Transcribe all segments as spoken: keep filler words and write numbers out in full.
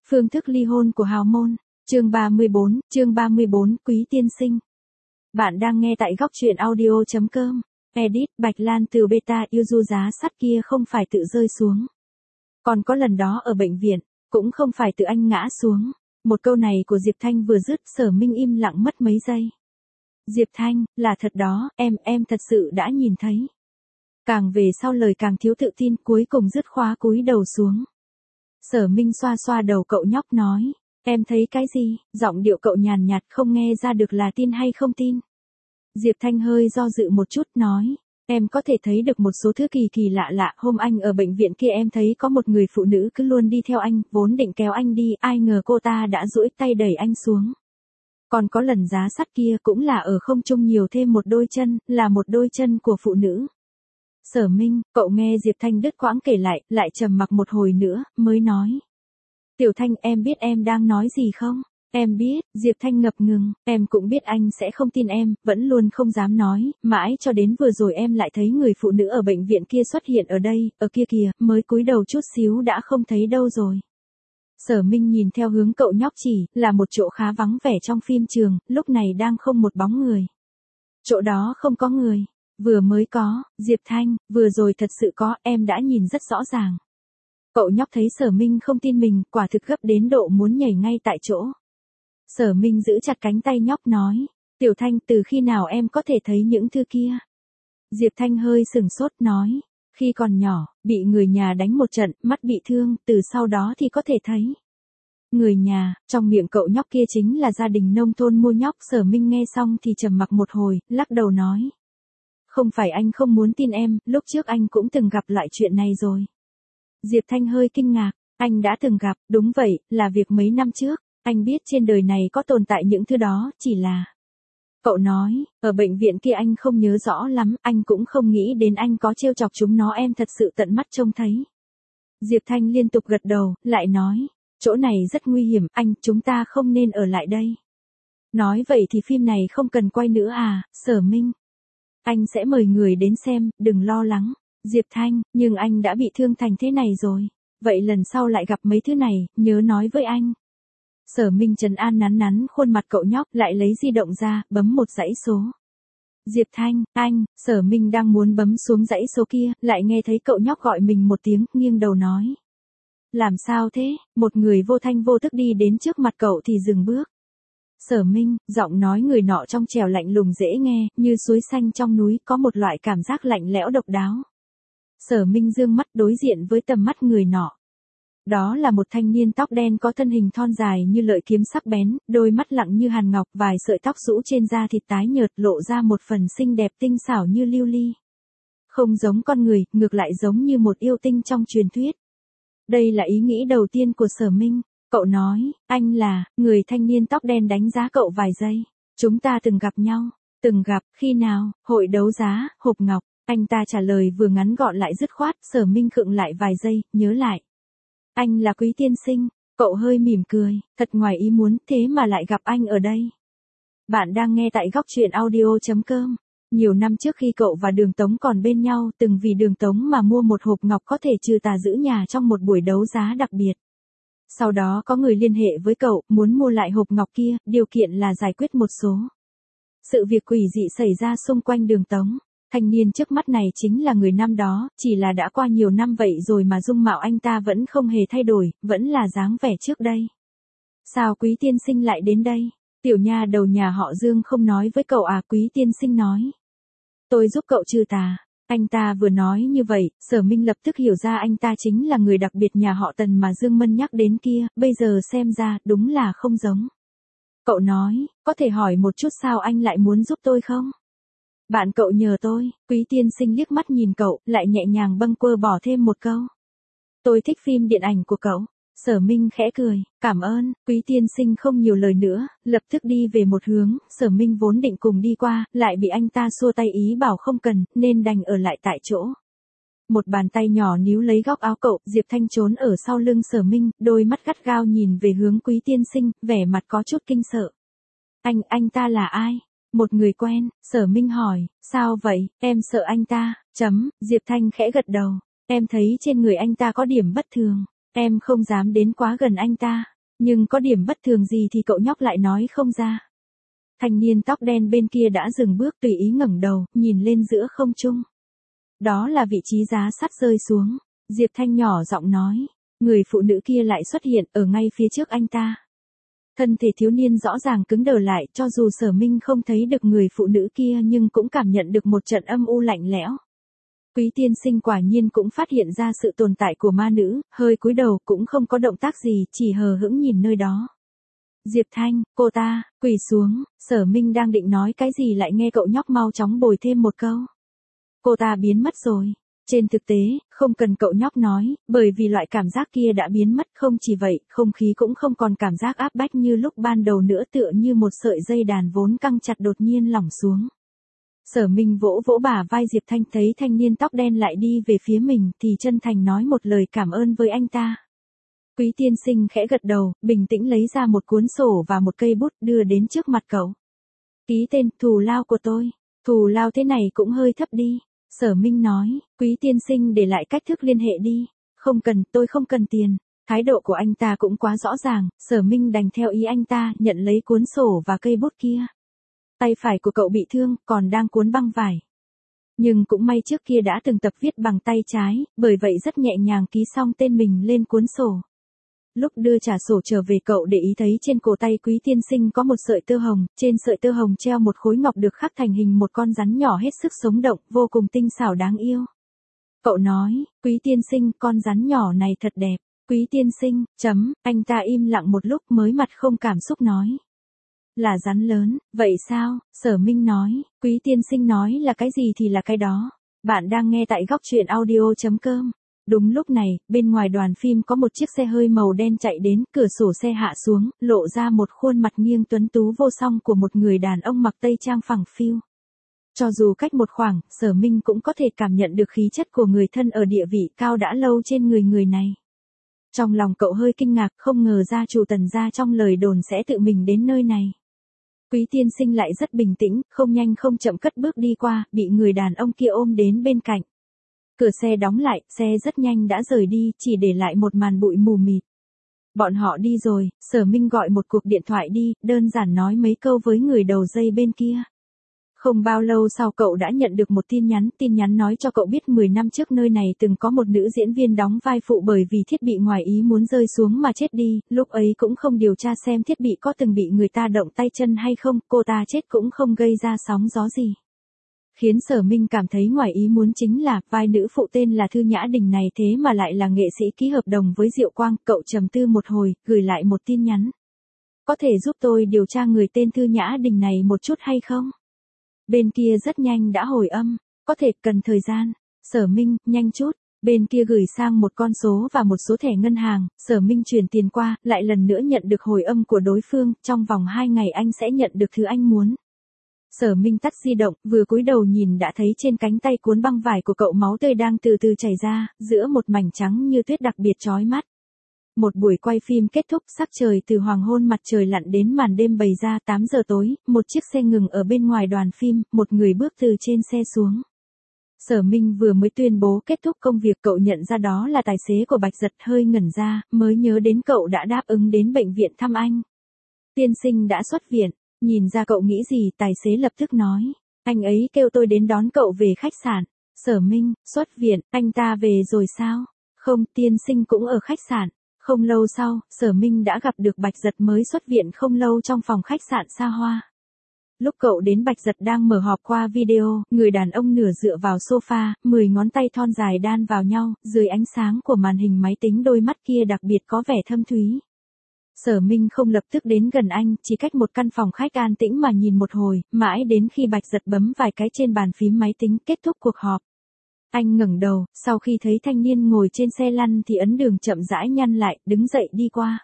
Phương thức ly hôn của hào môn. Chương ba mươi bốn, chương ba mươi bốn, Quý tiên sinh. Bạn đang nghe tại góc truyện audio chấm com. Edit, Bạch Lan từ beta yêu du giá sắt kia không phải tự rơi xuống. Còn có lần đó ở bệnh viện, cũng không phải tự anh ngã xuống. Một câu này của Diệp Thanh vừa dứt, Sở Minh im lặng mất mấy giây. Diệp Thanh, là thật đó, em, em thật sự đã nhìn thấy. Càng về sau lời càng thiếu tự tin, cuối cùng dứt khóa cúi đầu xuống. Sở Minh xoa xoa đầu cậu nhóc nói, em thấy cái gì? Giọng điệu cậu nhàn nhạt không nghe ra được là tin hay không tin. Diệp Thanh hơi do dự một chút nói, em có thể thấy được một số thứ kỳ kỳ lạ lạ. Hôm anh ở bệnh viện kia em thấy có một người phụ nữ cứ luôn đi theo anh, vốn định kéo anh đi, ai ngờ cô ta đã duỗi tay đẩy anh xuống. Còn có lần giá sắt kia cũng là ở không trung nhiều thêm một đôi chân, là một đôi chân của phụ nữ. Sở Minh, cậu nghe Diệp Thanh đứt quãng kể lại, lại trầm mặc một hồi nữa, mới nói. Tiểu Thanh, em biết em đang nói gì không? Em biết, Diệp Thanh ngập ngừng, em cũng biết anh sẽ không tin em, vẫn luôn không dám nói, mãi cho đến vừa rồi em lại thấy người phụ nữ ở bệnh viện kia xuất hiện ở đây, ở kia kìa, mới cúi đầu chút xíu đã không thấy đâu rồi. Sở Minh nhìn theo hướng cậu nhóc chỉ, là một chỗ khá vắng vẻ trong phim trường, lúc này đang không một bóng người. Chỗ đó không có người. Vừa mới có, Diệp Thanh, vừa rồi thật sự có, em đã nhìn rất rõ ràng. Cậu nhóc thấy Sở Minh không tin mình, quả thực gấp đến độ muốn nhảy ngay tại chỗ. Sở Minh giữ chặt cánh tay nhóc nói, Tiểu Thanh, từ khi nào em có thể thấy những thứ kia? Diệp Thanh hơi sừng sốt nói, khi còn nhỏ, bị người nhà đánh một trận, mắt bị thương, từ sau đó thì có thể thấy. Người nhà, trong miệng cậu nhóc kia chính là gia đình nông thôn mua nhóc. Sở Minh nghe xong thì trầm mặc một hồi, lắc đầu nói. Không phải anh không muốn tin em, lúc trước anh cũng từng gặp lại chuyện này rồi. Diệp Thanh hơi kinh ngạc, anh đã từng gặp, đúng vậy, là việc mấy năm trước, anh biết trên đời này có tồn tại những thứ đó, chỉ là... Cậu nói, ở bệnh viện kia anh không nhớ rõ lắm, anh cũng không nghĩ đến anh có trêu chọc chúng nó, em thật sự tận mắt trông thấy. Diệp Thanh liên tục gật đầu, lại nói, chỗ này rất nguy hiểm, anh, chúng ta không nên ở lại đây. Nói vậy thì phim này không cần quay nữa à, Sở Minh? Anh sẽ mời người đến xem, đừng lo lắng. Diệp Thanh, nhưng anh đã bị thương thành thế này rồi. Vậy lần sau lại gặp mấy thứ này, nhớ nói với anh. Sở Minh trấn an nắn nắn khuôn mặt cậu nhóc, lại lấy di động ra, bấm một dãy số. Diệp Thanh, anh, Sở Minh đang muốn bấm xuống dãy số kia, lại nghe thấy cậu nhóc gọi mình một tiếng, nghiêng đầu nói. Làm sao thế? Một người vô thanh vô thức đi đến trước mặt cậu thì dừng bước. Sở Minh, giọng nói người nọ trong trẻo lạnh lùng dễ nghe, như suối xanh trong núi, có một loại cảm giác lạnh lẽo độc đáo. Sở Minh dương mắt đối diện với tầm mắt người nọ. Đó là một thanh niên tóc đen có thân hình thon dài như lợi kiếm sắc bén, đôi mắt lặng như hàn ngọc, vài sợi tóc rũ trên da thịt tái nhợt lộ ra một phần xinh đẹp tinh xảo như lưu ly. Không giống con người, ngược lại giống như một yêu tinh trong truyền thuyết. Đây là ý nghĩ đầu tiên của Sở Minh. Cậu nói, anh là, người thanh niên tóc đen đánh giá cậu vài giây. Chúng ta từng gặp nhau. Từng gặp, khi nào? Hội đấu giá, hộp ngọc. Anh ta trả lời vừa ngắn gọn lại dứt khoát. Sở Minh khựng lại vài giây, nhớ lại. Anh là Quý tiên sinh. Cậu hơi mỉm cười, thật ngoài ý muốn, thế mà lại gặp anh ở đây. Bạn đang nghe tại góc truyện audio chấm com. Nhiều năm trước khi cậu và Đường Tống còn bên nhau, từng vì Đường Tống mà mua một hộp ngọc có thể trừ tà giữ nhà trong một buổi đấu giá đặc biệt. Sau đó có người liên hệ với cậu, muốn mua lại hộp ngọc kia, điều kiện là giải quyết một số sự việc quỷ dị xảy ra xung quanh Đường Tống. Thanh niên trước mắt này chính là người năm đó, chỉ là đã qua nhiều năm vậy rồi mà dung mạo anh ta vẫn không hề thay đổi, vẫn là dáng vẻ trước đây. Sao Quý tiên sinh lại đến đây? Tiểu nha đầu nhà họ Dương không nói với cậu à? Quý tiên sinh nói. Tôi giúp cậu trừ tà. Anh ta vừa nói như vậy, Sở Minh lập tức hiểu ra anh ta chính là người đặc biệt nhà họ Tần mà Dương Mân nhắc đến kia, bây giờ xem ra, đúng là không giống. Cậu nói, có thể hỏi một chút sao anh lại muốn giúp tôi không? Bạn cậu nhờ tôi. Quý tiên sinh liếc mắt nhìn cậu, lại nhẹ nhàng bâng quơ bỏ thêm một câu. Tôi thích phim điện ảnh của cậu. Sở Minh khẽ cười, cảm ơn. Quý tiên sinh không nhiều lời nữa, lập tức đi về một hướng. Sở Minh vốn định cùng đi qua, lại bị anh ta xua tay ý bảo không cần, nên đành ở lại tại chỗ. Một bàn tay nhỏ níu lấy góc áo cậu, Diệp Thanh trốn ở sau lưng Sở Minh, đôi mắt gắt gao nhìn về hướng Quý tiên sinh, vẻ mặt có chút kinh sợ. Anh, anh ta là ai? Một người quen. Sở Minh hỏi, sao vậy, em sợ anh ta, chấm. Diệp Thanh khẽ gật đầu, em thấy trên người anh ta có điểm bất thường. Em không dám đến quá gần anh ta. Nhưng có điểm bất thường gì thì cậu nhóc lại nói không ra. Thanh niên tóc đen bên kia đã dừng bước tùy ý ngẩng đầu, nhìn lên giữa không trung. Đó là vị trí giá sắt rơi xuống. Diệp Thanh nhỏ giọng nói. Người phụ nữ kia lại xuất hiện ở ngay phía trước anh ta. Thân thể thiếu niên rõ ràng cứng đờ lại, cho dù Sở Minh không thấy được người phụ nữ kia nhưng cũng cảm nhận được một trận âm u lạnh lẽo. Quý tiên sinh quả nhiên cũng phát hiện ra sự tồn tại của ma nữ, hơi cúi đầu cũng không có động tác gì, chỉ hờ hững nhìn nơi đó. Diệp Thanh, cô ta, quỳ xuống, Sở Minh đang định nói cái gì lại nghe cậu nhóc mau chóng bồi thêm một câu. Cô ta biến mất rồi. Trên thực tế, không cần cậu nhóc nói, bởi vì loại cảm giác kia đã biến mất, không chỉ vậy, không khí cũng không còn cảm giác áp bách như lúc ban đầu nữa, tựa như một sợi dây đàn vốn căng chặt đột nhiên lỏng xuống. Sở Minh vỗ vỗ bả vai Diệp Thanh, thấy thanh niên tóc đen lại đi về phía mình thì chân thành nói một lời cảm ơn với anh ta. Quý tiên sinh khẽ gật đầu, bình tĩnh lấy ra một cuốn sổ và một cây bút đưa đến trước mặt cậu. Ký tên, thù lao của tôi. Thù lao thế này cũng hơi thấp đi. Sở Minh nói, quý tiên sinh để lại cách thức liên hệ đi. Không cần, tôi không cần tiền. Thái độ của anh ta cũng quá rõ ràng, Sở Minh đành theo ý anh ta, nhận lấy cuốn sổ và cây bút kia. Tay phải của cậu bị thương, còn đang cuốn băng vải. Nhưng cũng may trước kia đã từng tập viết bằng tay trái, bởi vậy rất nhẹ nhàng ký xong tên mình lên cuốn sổ. Lúc đưa trả sổ trở về cậu để ý thấy trên cổ tay quý tiên sinh có một sợi tơ hồng, trên sợi tơ hồng treo một khối ngọc được khắc thành hình một con rắn nhỏ hết sức sống động, vô cùng tinh xảo đáng yêu. Cậu nói, quý tiên sinh, con rắn nhỏ này thật đẹp. Quý tiên sinh, chấm, anh ta im lặng một lúc mới mặt không cảm xúc nói. Là rắn lớn, vậy sao? Sở Minh nói, quý tiên sinh nói là cái gì thì là cái đó. Bạn đang nghe tại góc truyện audio chấm com. Đúng lúc này, bên ngoài đoàn phim có một chiếc xe hơi màu đen chạy đến, cửa sổ xe hạ xuống, lộ ra một khuôn mặt nghiêng tuấn tú vô song của một người đàn ông mặc tây trang phẳng phiu. Cho dù cách một khoảng, Sở Minh cũng có thể cảm nhận được khí chất của người thân ở địa vị cao đã lâu trên người người này. Trong lòng cậu hơi kinh ngạc, không ngờ gia chủ Tần gia trong lời đồn sẽ tự mình đến nơi này. Quý tiên sinh lại rất bình tĩnh, không nhanh không chậm cất bước đi qua, bị người đàn ông kia ôm đến bên cạnh. Cửa xe đóng lại, xe rất nhanh đã rời đi, chỉ để lại một màn bụi mù mịt. Bọn họ đi rồi, Sở Minh gọi một cuộc điện thoại đi, đơn giản nói mấy câu với người đầu dây bên kia. Không bao lâu sau cậu đã nhận được một tin nhắn, tin nhắn nói cho cậu biết mười năm trước nơi này từng có một nữ diễn viên đóng vai phụ bởi vì thiết bị ngoài ý muốn rơi xuống mà chết đi, lúc ấy cũng không điều tra xem thiết bị có từng bị người ta động tay chân hay không, cô ta chết cũng không gây ra sóng gió gì. Khiến Sở Minh cảm thấy ngoài ý muốn chính là vai nữ phụ tên là Thư Nhã Đình này thế mà lại là nghệ sĩ ký hợp đồng với Diệu Quang, cậu trầm tư một hồi, gửi lại một tin nhắn. Có thể giúp tôi điều tra người tên Thư Nhã Đình này một chút hay không? Bên kia rất nhanh đã hồi âm, có thể cần thời gian. Sở Minh, nhanh chút. Bên kia gửi sang một con số và một số thẻ ngân hàng, Sở Minh chuyển tiền qua, lại lần nữa nhận được hồi âm của đối phương, trong vòng hai ngày anh sẽ nhận được thứ anh muốn. Sở Minh tắt di động, vừa cúi đầu nhìn đã thấy trên cánh tay cuốn băng vải của cậu máu tươi đang từ từ chảy ra, giữa một mảnh trắng như tuyết đặc biệt chói mắt. Một buổi quay phim kết thúc, sắc trời từ hoàng hôn mặt trời lặn đến màn đêm bày ra, tám giờ tối, một chiếc xe ngừng ở bên ngoài đoàn phim, một người bước từ trên xe xuống. Sở Minh vừa mới tuyên bố kết thúc công việc, cậu nhận ra đó là tài xế của Bạch Giật, hơi ngẩn ra, mới nhớ đến cậu đã đáp ứng đến bệnh viện thăm anh. Tiên sinh đã xuất viện, nhìn ra cậu nghĩ gì, tài xế lập tức nói, anh ấy kêu tôi đến đón cậu về khách sạn. Sở Minh, xuất viện, anh ta về rồi sao? Không, tiên sinh cũng ở khách sạn. Không lâu sau, Sở Minh đã gặp được Bạch Giật mới xuất viện không lâu trong phòng khách sạn xa hoa. Lúc cậu đến Bạch Giật đang mở họp qua video, người đàn ông nửa dựa vào sofa, mười ngón tay thon dài đan vào nhau, dưới ánh sáng của màn hình máy tính đôi mắt kia đặc biệt có vẻ thâm thúy. Sở Minh không lập tức đến gần anh, chỉ cách một căn phòng khách an tĩnh mà nhìn một hồi, mãi đến khi Bạch Giật bấm vài cái trên bàn phím máy tính kết thúc cuộc họp. Anh ngẩng đầu, sau khi thấy thanh niên ngồi trên xe lăn thì ấn đường chậm rãi nhăn lại, đứng dậy đi qua.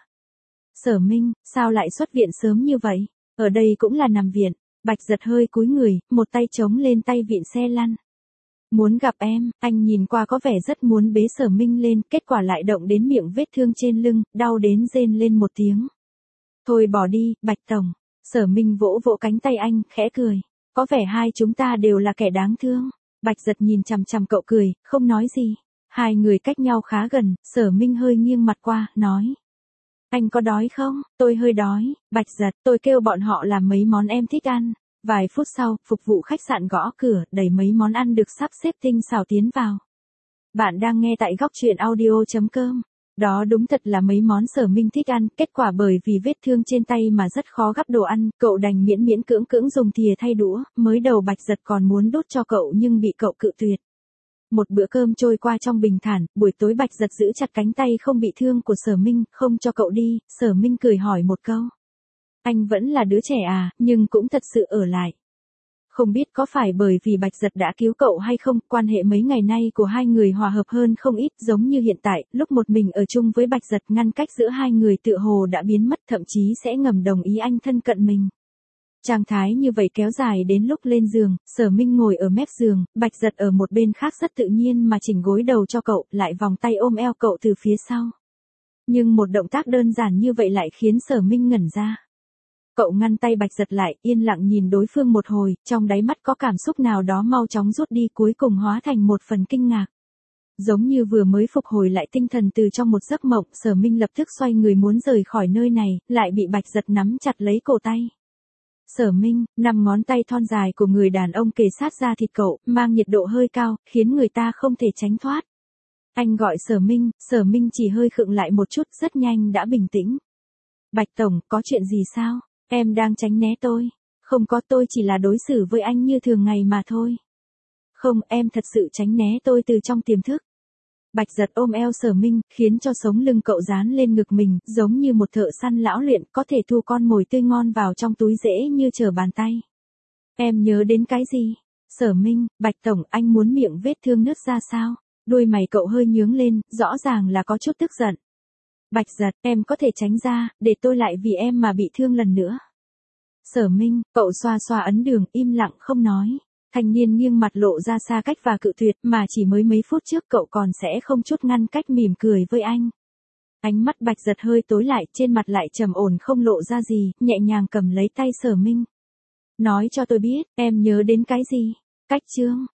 Sở Minh, sao lại xuất viện sớm như vậy? Ở đây cũng là nằm viện. Bạch Giật hơi cúi người, một tay chống lên tay vịn xe lăn. Muốn gặp em, anh nhìn qua có vẻ rất muốn bế Sở Minh lên, kết quả lại động đến miệng vết thương trên lưng, đau đến rên lên một tiếng. Thôi bỏ đi, Bạch Tổng. Sở Minh vỗ vỗ cánh tay anh, khẽ cười. Có vẻ hai chúng ta đều là kẻ đáng thương. Bạch Giật nhìn chằm chằm cậu cười, không nói gì. Hai người cách nhau khá gần, Sở Minh hơi nghiêng mặt qua, nói. Anh có đói không? Tôi hơi đói. Bạch Giật, tôi kêu bọn họ làm mấy món em thích ăn. Vài phút sau, phục vụ khách sạn gõ cửa, đẩy mấy món ăn được sắp xếp tinh xảo tiến vào. Bạn đang nghe tại góc truyện audio.com. Đó đúng thật là mấy món Sở Minh thích ăn, kết quả bởi vì vết thương trên tay mà rất khó gắp đồ ăn, cậu đành miễn miễn cưỡng cưỡng dùng thìa thay đũa, mới đầu Bạch Giật còn muốn đút cho cậu nhưng bị cậu cự tuyệt. Một bữa cơm trôi qua trong bình thản, buổi tối Bạch Giật giữ chặt cánh tay không bị thương của Sở Minh, không cho cậu đi, Sở Minh cười hỏi một câu. Anh vẫn là đứa trẻ à, nhưng cũng thật sự ở lại. Không biết có phải bởi vì Bạch Giật đã cứu cậu hay không, quan hệ mấy ngày nay của hai người hòa hợp hơn không ít, giống như hiện tại, lúc một mình ở chung với Bạch Giật, ngăn cách giữa hai người tựa hồ đã biến mất, thậm chí sẽ ngầm đồng ý anh thân cận mình. Trạng thái như vậy kéo dài đến lúc lên giường, Sở Minh ngồi ở mép giường, Bạch Giật ở một bên khác rất tự nhiên mà chỉnh gối đầu cho cậu, lại vòng tay ôm eo cậu từ phía sau. Nhưng một động tác đơn giản như vậy lại khiến Sở Minh ngẩn ra. Cậu ngăn tay Bạch Giật lại, yên lặng nhìn đối phương một hồi, trong đáy mắt có cảm xúc nào đó mau chóng rút đi, cuối cùng hóa thành một phần kinh ngạc. Giống như vừa mới phục hồi lại tinh thần từ trong một giấc mộng, Sở Minh lập tức xoay người muốn rời khỏi nơi này, lại bị Bạch Giật nắm chặt lấy cổ tay. Sở Minh, năm ngón tay thon dài của người đàn ông kề sát ra thịt cậu, mang nhiệt độ hơi cao, khiến người ta không thể tránh thoát. Anh gọi Sở Minh, Sở Minh chỉ hơi khựng lại một chút, rất nhanh đã bình tĩnh. Bạch Tổng, có chuyện gì sao? Em đang tránh né tôi. Không có, tôi chỉ là đối xử với anh như thường ngày mà thôi. Không, em thật sự tránh né tôi từ trong tiềm thức. Bạch Giật ôm eo Sở Minh, khiến cho sống lưng cậu dán lên ngực mình, giống như một thợ săn lão luyện, có thể thu con mồi tươi ngon vào trong túi dễ như trở bàn tay. Em nhớ đến cái gì? Sở Minh, Bạch Tổng, anh muốn miệng vết thương nứt ra sao? Đuôi mày cậu hơi nhướng lên, rõ ràng là có chút tức giận. Bạch Giật, em có thể tránh ra, để tôi lại vì em mà bị thương lần nữa. Sở Minh, cậu xoa xoa ấn đường, im lặng không nói. Thanh niên nghiêng mặt lộ ra xa cách và cự tuyệt, mà chỉ mới mấy phút trước cậu còn sẽ không chút ngăn cách mỉm cười với anh. Ánh mắt Bạch Giật hơi tối lại, trên mặt lại trầm ổn không lộ ra gì, nhẹ nhàng cầm lấy tay Sở Minh. Nói cho tôi biết, em nhớ đến cái gì? Cách chương,